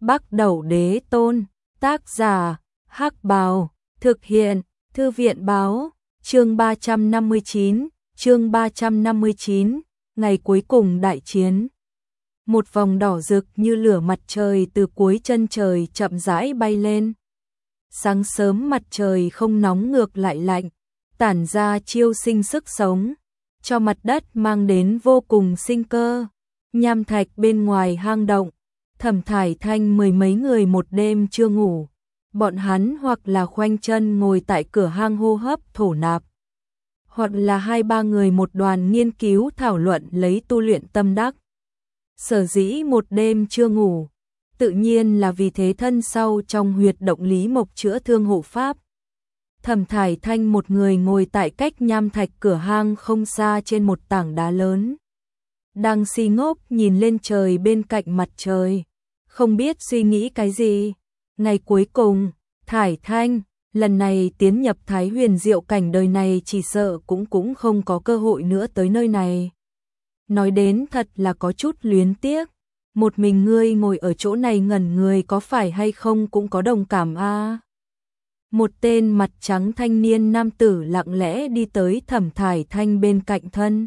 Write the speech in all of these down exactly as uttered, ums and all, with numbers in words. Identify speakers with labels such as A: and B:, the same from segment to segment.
A: Bắc Đẩu Đế Tôn, tác giả, Hắc Bào, thực hiện, Thư viện báo, chương ba trăm năm mươi chín, chương ba trăm năm mươi chín, ngày cuối cùng đại chiến. Một vòng đỏ rực như lửa mặt trời từ cuối chân trời chậm rãi bay lên. Sáng sớm mặt trời không nóng ngược lại lạnh, tản ra chiêu sinh sức sống, cho mặt đất mang đến vô cùng sinh cơ. Nham thạch bên ngoài hang động, Thẩm Thải Thanh mười mấy người một đêm chưa ngủ. Bọn hắn hoặc là khoanh chân ngồi tại cửa hang hô hấp thổ nạp, hoặc là hai ba người một đoàn nghiên cứu thảo luận lấy tu luyện tâm đắc. Sở dĩ một đêm chưa ngủ, tự nhiên là vì thế thân sau trong huyệt động Lý Mộc chữa thương hộ pháp. Thẩm Thải Thanh một người ngồi tại cách nham thạch cửa hang không xa trên một tảng đá lớn, đang si ngốc nhìn lên trời bên cạnh mặt trời, không biết suy nghĩ cái gì. Ngày cuối cùng, Thải Thanh, lần này tiến nhập Thái Huyền Diệu cảnh đời này chỉ sợ cũng cũng không có cơ hội nữa tới nơi này. Nói đến thật là có chút luyến tiếc, một mình ngươi ngồi ở chỗ này ngẩn người có phải hay không cũng có đồng cảm a. À. Một tên mặt trắng thanh niên nam tử lặng lẽ đi tới Thẩm Thải Thanh bên cạnh thân.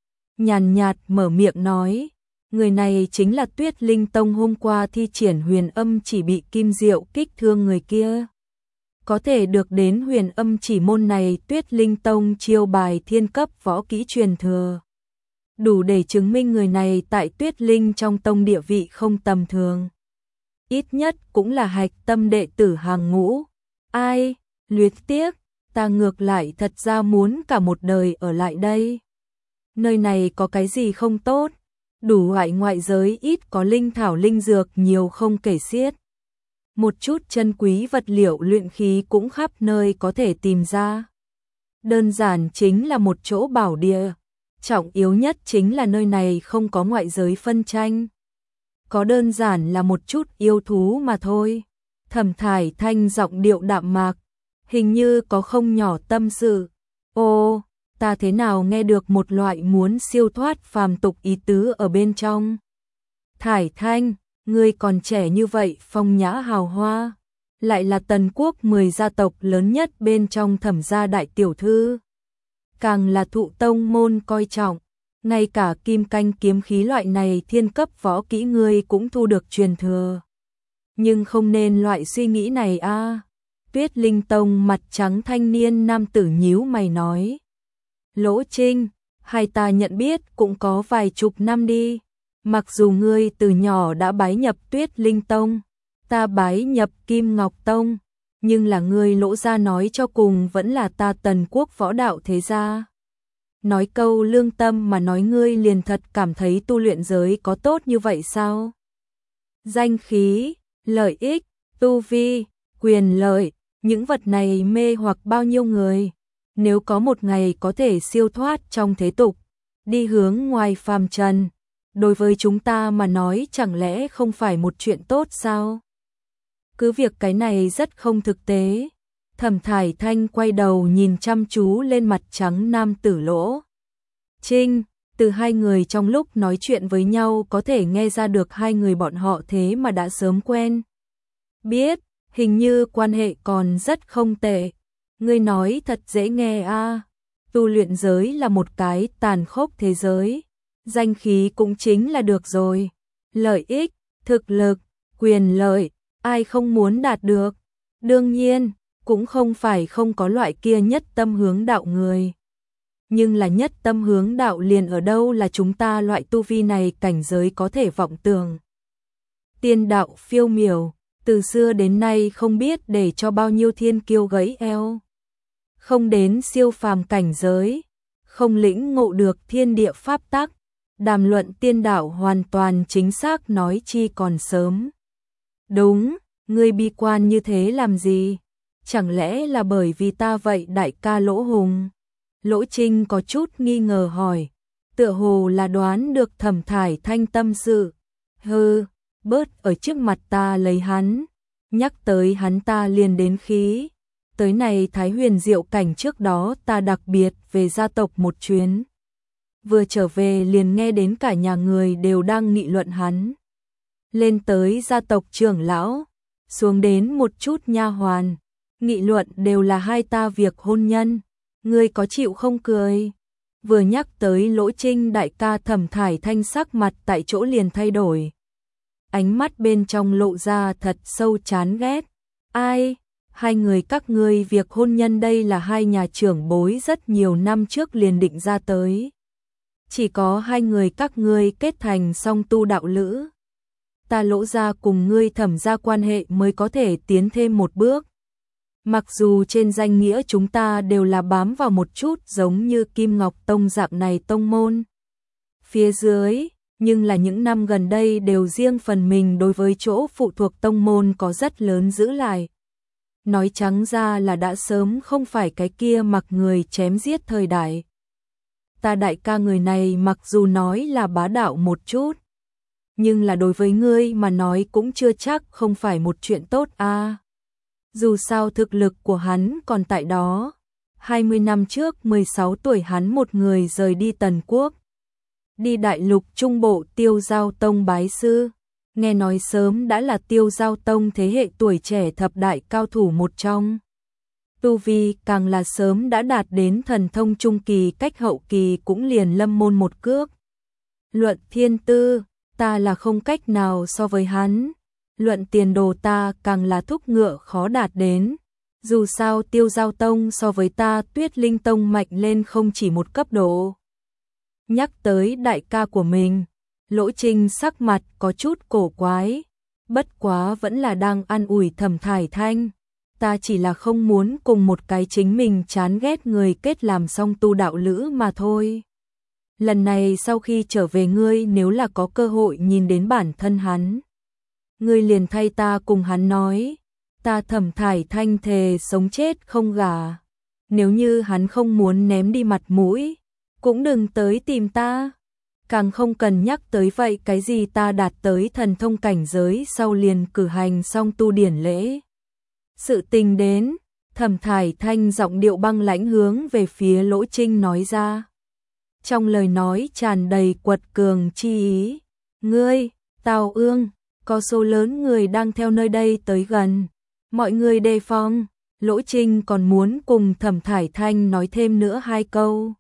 A: Nhàn nhạt mở miệng nói, người này chính là Tuyết Linh Tông hôm qua thi triển huyền âm chỉ bị Kim Diệu kích thương người kia. Có thể được đến huyền âm chỉ môn này, Tuyết Linh Tông chiêu bài thiên cấp võ kỹ truyền thừa, đủ để chứng minh người này tại Tuyết Linh trong tông địa vị không tầm thường. Ít nhất cũng là hạch tâm đệ tử hàng ngũ. Ai, luyến tiếc, ta ngược lại thật ra muốn cả một đời ở lại đây. Nơi này có cái gì không tốt? Đủ loại ngoại giới ít có linh thảo linh dược nhiều không kể xiết. Một chút chân quý vật liệu luyện khí cũng khắp nơi có thể tìm ra. Đơn giản chính là một chỗ bảo địa. Trọng yếu nhất chính là nơi này không có ngoại giới phân tranh. Có đơn giản là một chút yêu thú mà thôi. Thẩm Thải Thanh giọng điệu đạm mạc, hình như có không nhỏ tâm sự. Ô, ta thế nào nghe được một loại muốn siêu thoát phàm tục ý tứ ở bên trong. Thải Thanh, ngươi còn trẻ như vậy, phong nhã hào hoa, lại là Tần Quốc mười gia tộc lớn nhất bên trong Thẩm gia đại tiểu thư, càng là thụ tông môn coi trọng, ngay cả kim canh kiếm khí loại này thiên cấp võ kỹ ngươi cũng thu được truyền thừa. Nhưng không nên loại suy nghĩ này a. À. Tuyết Linh Tông mặt trắng thanh niên nam tử nhíu mày nói. Lỗ Trinh, hai ta nhận biết cũng có vài chục năm đi. Mặc dù ngươi từ nhỏ đã bái nhập Tuyết Linh Tông, ta bái nhập Kim Ngọc Tông, nhưng là ngươi Lỗ gia nói cho cùng vẫn là ta Tần Quốc võ đạo thế gia. Nói câu lương tâm mà nói, ngươi liền thật cảm thấy tu luyện giới có tốt như vậy sao? Danh khí, lợi ích, tu vi, quyền lợi, những vật này mê hoặc bao nhiêu người. Nếu có một ngày có thể siêu thoát trong thế tục, đi hướng ngoài phàm trần, đối với chúng ta mà nói chẳng lẽ không phải một chuyện tốt sao? Cứ việc cái này rất không thực tế. Thẩm Thải Thanh quay đầu nhìn chăm chú lên mặt trắng nam tử Lỗ Trinh. Từ hai người trong lúc nói chuyện với nhau có thể nghe ra được hai người bọn họ thế mà đã sớm quen biết, hình như quan hệ còn rất không tệ. Ngươi nói thật dễ nghe a. À. Tu luyện giới là một cái tàn khốc thế giới, danh khí cũng chính là được rồi, lợi ích, thực lực, quyền lợi, ai không muốn đạt được. Đương nhiên, cũng không phải không có loại kia nhất tâm hướng đạo người. Nhưng là nhất tâm hướng đạo liền ở đâu là chúng ta loại tu vi này cảnh giới có thể vọng tưởng. Tiên đạo phiêu miểu, từ xưa đến nay không biết để cho bao nhiêu thiên kiêu gãy eo. Không đến siêu phàm cảnh giới, không lĩnh ngộ được thiên địa pháp tắc, đàm luận tiên đạo hoàn toàn chính xác nói chi còn sớm. Đúng, ngươi bi quan như thế làm gì? Chẳng lẽ là bởi vì ta vậy đại ca Lỗ Hùng? Lỗ Trinh có chút nghi ngờ hỏi, tựa hồ là đoán được Thẩm Thải Thanh tâm sự. Hừ, bớt ở trước mặt ta lấy hắn, nhắc tới hắn ta liền đến khí. Tới này Thái Huyền Diệu cảnh trước đó ta đặc biệt về gia tộc một chuyến. Vừa trở về liền nghe đến cả nhà người đều đang nghị luận hắn. lên tới gia tộc trưởng lão, xuống đến một chút nha hoàn, nghị luận đều là hai ta việc hôn nhân, ngươi có chịu không cười? Vừa nhắc tới Lỗ Trinh đại ca, Thẩm Thải Thanh sắc mặt tại chỗ liền thay đổi. Ánh mắt bên trong lộ ra thật sâu chán ghét. Ai? Hai người các ngươi việc hôn nhân đây là hai nhà trưởng bối rất nhiều năm trước liền định ra tới. Chỉ có hai người các ngươi kết thành song tu đạo lữ. Ta Lỗ gia cùng ngươi Thẩm gia quan hệ mới có thể tiến thêm một bước. Mặc dù trên danh nghĩa chúng ta đều là bám vào một chút giống như Kim Ngọc Tông dạng này tông môn. Phía dưới, nhưng là những năm gần đây đều riêng phần mình đối với chỗ phụ thuộc tông môn có rất lớn giữ lại. Nói trắng ra là đã sớm không phải cái kia mặc người chém giết thời đại. Ta đại ca người này mặc dù nói là bá đạo một chút, nhưng là đối với ngươi mà nói cũng chưa chắc không phải một chuyện tốt a. À. Dù sao thực lực của hắn còn tại đó. hai mươi năm trước mười sáu tuổi hắn một người rời đi Tần Quốc. Đi đại lục trung bộ Tiêu Giao Tông bái sư. Nghe nói sớm đã là Tiêu Giao Tông thế hệ tuổi trẻ thập đại cao thủ một trong. Tu vi càng là sớm đã đạt đến thần thông trung kỳ, cách hậu kỳ cũng liền lâm môn một cước. Luận thiên tư, ta là không cách nào so với hắn. Luận tiền đồ ta càng là thúc ngựa khó đạt đến. Dù sao Tiêu Giao Tông so với ta Tuyết Linh Tông mạnh lên không chỉ một cấp độ. Nhắc tới đại ca của mình, Lỗ Trinh sắc mặt có chút cổ quái. Bất quá vẫn là đang an ủi Thẩm Thải Thanh. Ta chỉ là không muốn cùng một cái chính mình chán ghét người kết làm song tu đạo lữ mà thôi. Lần này sau khi trở về ngươi nếu là có cơ hội nhìn đến bản thân hắn, ngươi liền thay ta cùng hắn nói, ta Thẩm Thải Thanh thề sống chết không gả. Nếu như hắn không muốn ném đi mặt mũi, cũng đừng tới tìm ta. Càng không cần nhắc tới vậy cái gì ta đạt tới thần thông cảnh giới sau liền cử hành xong tu điển lễ. Sự tình đến, Thẩm Thải Thanh giọng điệu băng lãnh hướng về phía Lỗ Trinh nói ra. Trong lời nói tràn đầy quật cường chi ý. Ngươi, Tào Ương, có số lớn người đang theo nơi đây tới gần. Mọi người đề phòng. Lỗ Trinh còn muốn cùng Thẩm Thải Thanh nói thêm nữa hai câu.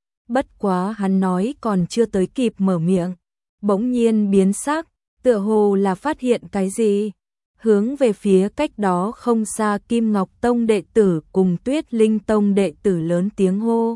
A: Bất quá hắn nói còn chưa tới kịp mở miệng, bỗng nhiên biến sắc, tựa hồ là phát hiện cái gì. Hướng về phía cách đó không xa Kim Ngọc Tông đệ tử cùng Tuyết Linh Tông đệ tử lớn tiếng hô.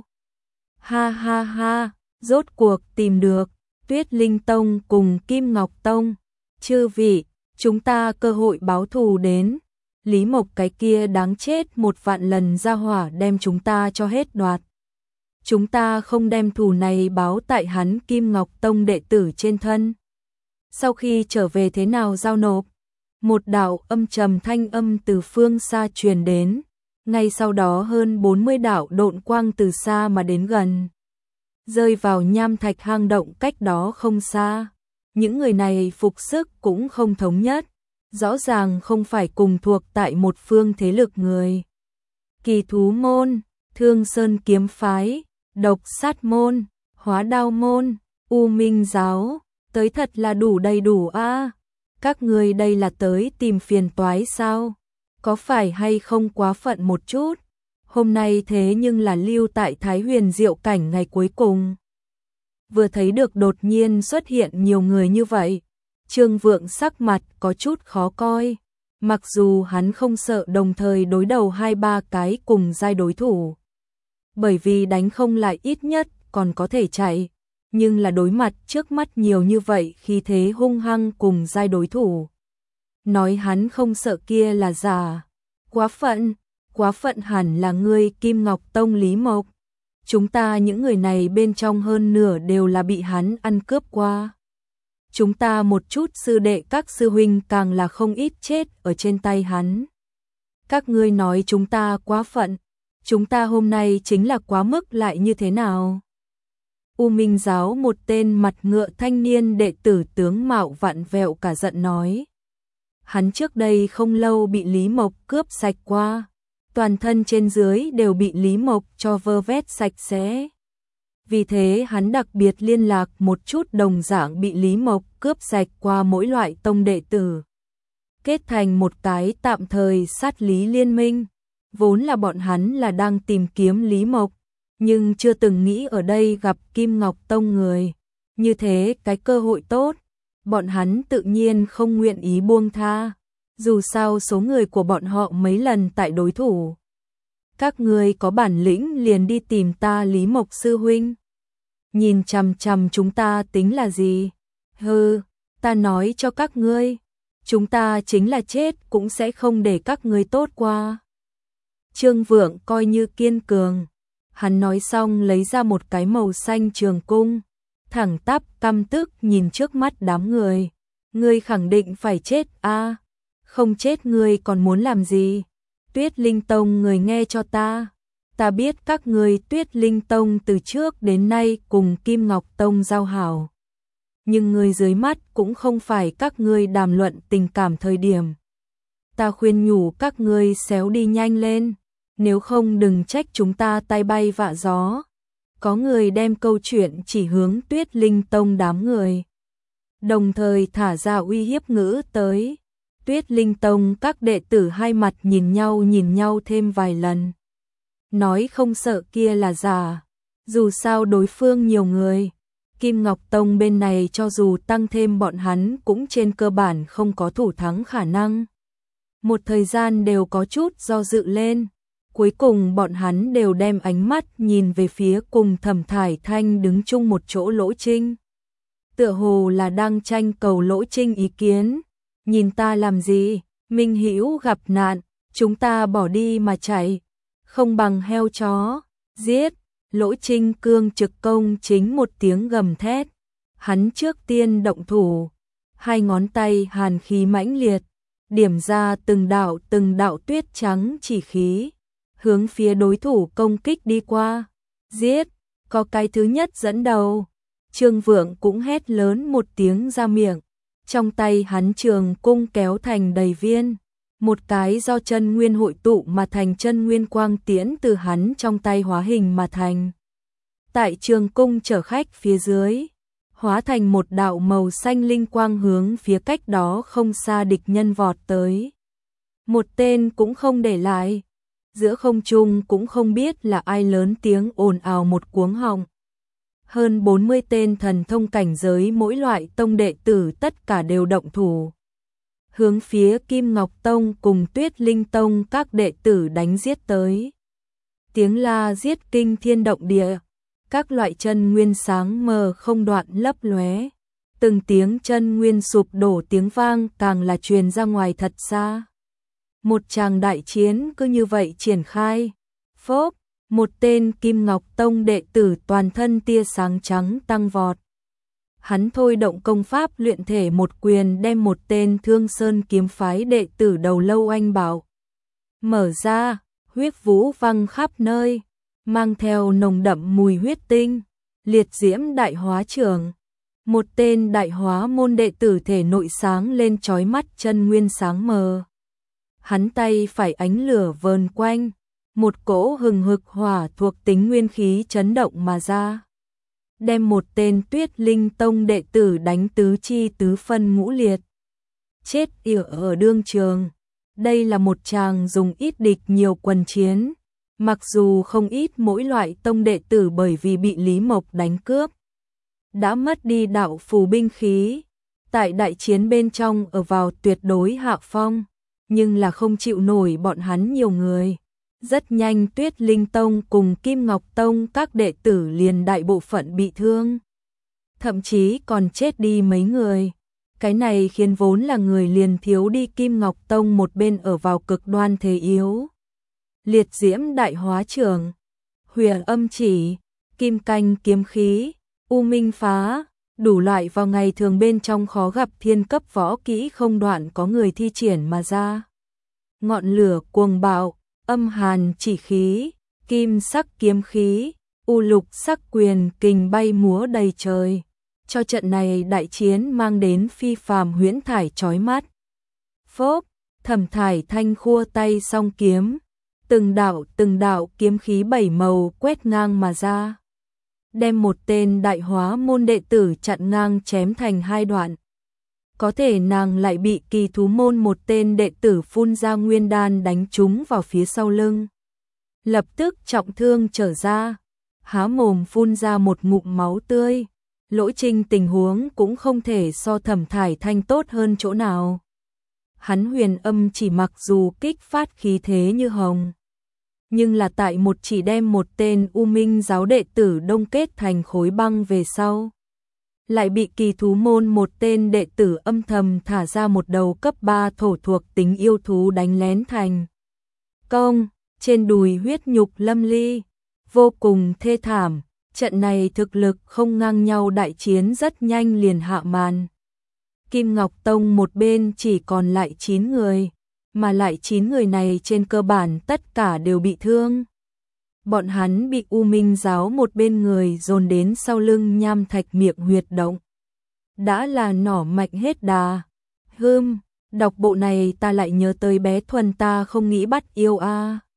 A: Ha ha ha, rốt cuộc tìm được, Tuyết Linh Tông cùng Kim Ngọc Tông. Chư vị, chúng ta cơ hội báo thù đến. Lý Mộc cái kia đáng chết một vạn lần ra hỏa đem chúng ta cho hết đoạt. Chúng ta không đem thù này báo tại hắn Kim Ngọc Tông đệ tử trên thân. Sau khi trở về thế nào giao nộp? Một đạo âm trầm thanh âm từ phương xa truyền đến. Ngay sau đó hơn bốn mươi đạo độn quang từ xa mà đến gần, rơi vào nham thạch hang động cách đó không xa. Những người này phục sức cũng không thống nhất, rõ ràng không phải cùng thuộc tại một phương thế lực người. Kỳ thú môn, Thương Sơn kiếm phái, Độc sát môn, Hóa đao môn, U Minh giáo, tới thật là đủ đầy đủ a. À. Các người đây là tới tìm phiền toái sao? Có phải hay không quá phận một chút? Hôm nay thế nhưng là lưu tại Thái Huyền Diệu cảnh ngày cuối cùng. Vừa thấy được đột nhiên xuất hiện nhiều người như vậy, Trương Vượng sắc mặt có chút khó coi. Mặc dù hắn không sợ đồng thời đối đầu hai ba cái cùng giai đối thủ, bởi vì đánh không lại ít nhất còn có thể chạy, nhưng là đối mặt trước mắt nhiều như vậy khi thế hung hăng cùng giai đối thủ. Nói hắn không sợ kia là giả. Quá phận, quá phận hẳn là ngươi Kim Ngọc Tông Lý Mộc. Chúng ta những người này bên trong hơn nửa đều là bị hắn ăn cướp qua. Chúng ta một chút sư đệ các sư huynh càng là không ít chết ở trên tay hắn. Các ngươi nói chúng ta quá phận, chúng ta hôm nay chính là quá mức lại như thế nào? U Minh giáo một tên mặt ngựa thanh niên đệ tử tướng mạo vặn vẹo cả giận nói. Hắn trước đây không lâu bị Lý Mộc cướp sạch qua, toàn thân trên dưới đều bị Lý Mộc cho vơ vét sạch sẽ. Vì thế hắn đặc biệt liên lạc một chút đồng dạng bị Lý Mộc cướp sạch qua mỗi loại tông đệ tử, kết thành một cái tạm thời sát lý liên minh. Vốn là bọn hắn là đang tìm kiếm Lý Mộc, nhưng chưa từng nghĩ ở đây gặp Kim Ngọc Tông người. Như thế cái cơ hội tốt, bọn hắn tự nhiên không nguyện ý buông tha. Dù sao số người của bọn họ mấy lần tại đối thủ. Các ngươi có bản lĩnh liền đi tìm ta Lý Mộc sư huynh. Nhìn chằm chằm chúng ta tính là gì? Hừ, ta nói cho các ngươi, chúng ta chính là chết cũng sẽ không để các ngươi tốt qua. Trương Vượng coi như kiên cường. Hắn nói xong lấy ra một cái màu xanh trường cung, thẳng tắp căm tức nhìn trước mắt đám người. Ngươi khẳng định phải chết a? À? Không chết ngươi còn muốn làm gì? Tuyết Linh Tông người nghe cho ta. Ta biết các ngươi Tuyết Linh Tông từ trước đến nay cùng Kim Ngọc Tông giao hảo. Nhưng người dưới mắt cũng không phải các ngươi đàm luận tình cảm thời điểm. Ta khuyên nhủ các ngươi xéo đi nhanh lên, nếu không đừng trách chúng ta tay bay vạ gió. Có người đem câu chuyện chỉ hướng Tuyết Linh Tông đám người, đồng thời thả ra uy hiếp ngữ tới. Tuyết Linh Tông các đệ tử hai mặt nhìn nhau nhìn nhau thêm vài lần. Nói không sợ kia là giả, dù sao đối phương nhiều người. Kim Ngọc Tông bên này cho dù tăng thêm bọn hắn cũng trên cơ bản không có thủ thắng khả năng. Một thời gian đều có chút do dự lên. Cuối cùng bọn hắn đều đem ánh mắt nhìn về phía cùng Thẩm Thải Thanh đứng chung một chỗ Lỗ Trinh. Tựa hồ là đang tranh cầu Lỗ Trinh ý kiến. Nhìn ta làm gì, Minh Hữu gặp nạn, chúng ta bỏ đi mà chạy, không bằng heo chó, giết. Lỗ Trinh cương trực công chính một tiếng gầm thét. Hắn trước tiên động thủ, hai ngón tay hàn khí mãnh liệt, điểm ra từng đạo từng đạo tuyết trắng chỉ khí, hướng phía đối thủ công kích đi qua. Giết, có cái thứ nhất dẫn đầu. Trương Vượng cũng hét lớn một tiếng ra miệng. Trong tay hắn trường cung kéo thành đầy viên, một cái do chân nguyên hội tụ mà thành chân nguyên quang tiễn từ hắn trong tay hóa hình mà thành. Tại trường cung chở khách phía dưới, hóa thành một đạo màu xanh linh quang hướng phía cách đó không xa địch nhân vọt tới. Một tên cũng không để lại, giữa không trung cũng không biết là ai lớn tiếng ồn ào một cuống họng. Hơn bốn mươi tên thần thông cảnh giới mỗi loại tông đệ tử tất cả đều động thủ, hướng phía Kim Ngọc Tông cùng Tuyết Linh Tông các đệ tử đánh giết tới. Tiếng la giết kinh thiên động địa, các loại chân nguyên sáng mờ không đoạn lấp lóe, từng tiếng chân nguyên sụp đổ tiếng vang càng là truyền ra ngoài thật xa. Một tràng đại chiến cứ như vậy triển khai. Phốp, một tên Kim Ngọc Tông đệ tử toàn thân tia sáng trắng tăng vọt. Hắn thôi động công pháp luyện thể một quyền đem một tên Thương Sơn kiếm phái đệ tử đầu lâu anh bảo mở ra, huyết vũ văng khắp nơi, mang theo nồng đậm mùi huyết tinh. Liệt diễm đại hóa trưởng, một tên đại hóa môn đệ tử thể nội sáng lên chói mắt chân nguyên sáng mờ. Hắn tay phải ánh lửa vờn quanh, một cỗ hừng hực hỏa thuộc tính nguyên khí chấn động mà ra, đem một tên Tuyết Linh Tông đệ tử đánh tứ chi tứ phân ngũ liệt. Chết yểu ở đương trường. Đây là một tràng dùng ít địch nhiều quần chiến. Mặc dù không ít mỗi loại tông đệ tử bởi vì bị Lý Mộc đánh cướp, đã mất đi đạo phù binh khí, tại đại chiến bên trong ở vào tuyệt đối hạ phong, nhưng là không chịu nổi bọn hắn nhiều người. Rất nhanh Tuyết Linh Tông cùng Kim Ngọc Tông các đệ tử liền đại bộ phận bị thương, thậm chí còn chết đi mấy người. Cái này khiến vốn là người liền thiếu đi Kim Ngọc Tông một bên ở vào cực đoan thế yếu. Liệt diễm đại hóa trưởng, huyền âm chỉ, kim canh kiếm khí, u minh phá, đủ loại vào ngày thường bên trong khó gặp thiên cấp võ kỹ không đoạn có người thi triển mà ra. Ngọn lửa cuồng bạo, âm hàn chỉ khí, kim sắc kiếm khí, u lục sắc quyền kình bay múa đầy trời, cho trận này đại chiến mang đến phi phàm huyễn thải chói mắt. Phốp, Thẩm Thải Thanh khua tay song kiếm, từng đạo từng đạo kiếm khí bảy màu quét ngang mà ra. đem một tên đại hóa môn đệ tử chặn ngang chém thành hai đoạn. Có thể nàng lại bị Kỳ thú môn một tên đệ tử phun ra nguyên đan đánh trúng vào phía sau lưng. Lập tức trọng thương trở ra, há mồm phun ra một ngụm máu tươi. Lỗ Trinh tình huống cũng không thể so Thẩm Thải Thanh tốt hơn chỗ nào. Hắn huyền âm chỉ mặc dù kích phát khí thế như hồng, nhưng là tại một chỉ đem một tên U Minh giáo đệ tử đông kết thành khối băng về sau. Lại bị Kỳ thú môn một tên đệ tử âm thầm thả ra một đầu cấp ba thổ thuộc tính yêu thú đánh lén thành công, trên đùi huyết nhục lâm ly, vô cùng thê thảm. Trận này thực lực không ngang nhau đại chiến rất nhanh liền hạ màn. Kim Ngọc Tông một bên chỉ còn lại chín người, mà lại chín người này trên cơ bản tất cả đều bị thương. Bọn hắn bị U Minh giáo một bên người dồn đến sau lưng nham thạch miệng huyệt động. Đã là nỏ mạnh hết đà. Hưm, đọc bộ này ta lại nhớ tới bé Thuần ta không nghĩ bắt yêu a. À.